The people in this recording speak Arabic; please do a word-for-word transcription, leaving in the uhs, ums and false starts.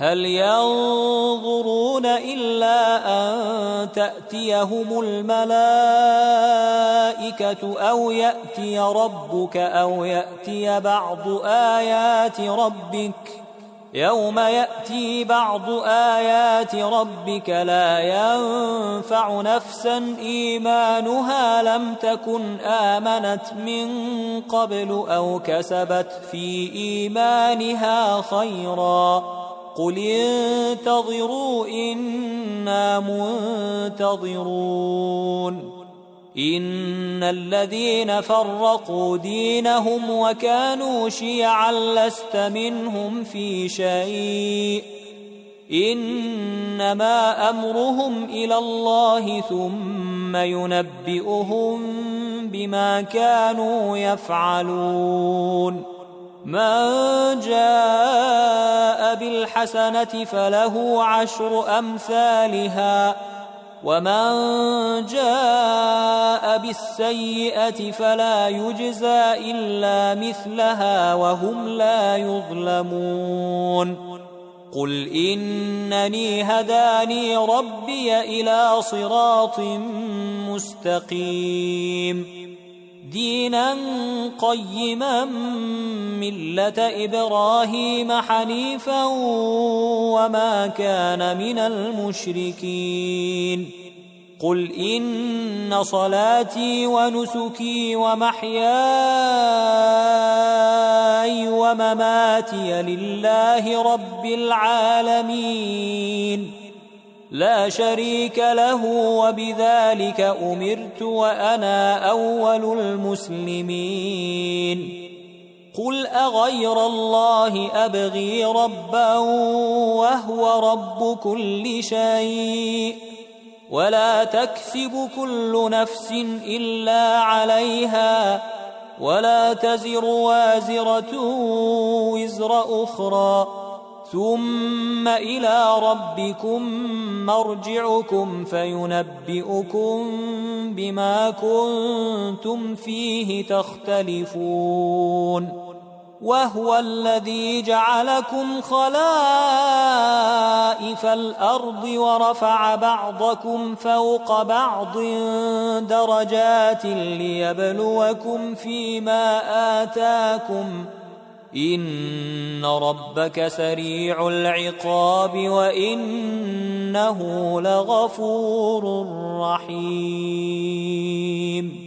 هل ينظرون إلا أن تأتيهم الملائكة أو يأتي ربك أو يأتي بعض آيات ربك يوم يأتي بعض آيات ربك لا ينفع نفسا إيمانها لم تكن آمنت من قبل أو كسبت في إيمانها خيرا قل انتظروا إنا منتظرون إن الذين فرقوا دينهم وكانوا شيعا لست منهم في شيء إنما أمرهم إلى الله ثم ينبئهم بما كانوا يفعلون من جاء بالحسنة فله عشر أمثالها ومن جاء بالسيئة فلا يجزى إلا مثلها وهم لا يظلمون قل إنني هداني ربي إلى صراط مستقيم دينا قيما ملة إبراهيم حنيفا وما كان من المشركين قل إن صلاتي ونسكي ومحياي ومماتي لله رب العالمين لا شريك له وبذلك أمرت وأنا أول المسلمين قل أغير الله أبغي ربا وهو رب كل شيء ولا تكسب كل نفس إلا عليها ولا تزر وازرة وزر أخرى ثم إلى ربكم مرجعكم فينبئكم بما كنتم فيه تختلفون وهو الذي جعلكم خلائف الأرض ورفع بعضكم فوق بعض درجات ليبلوكم فيما آتاكم إن ربك سريع العقاب وإنه لغفور رحيم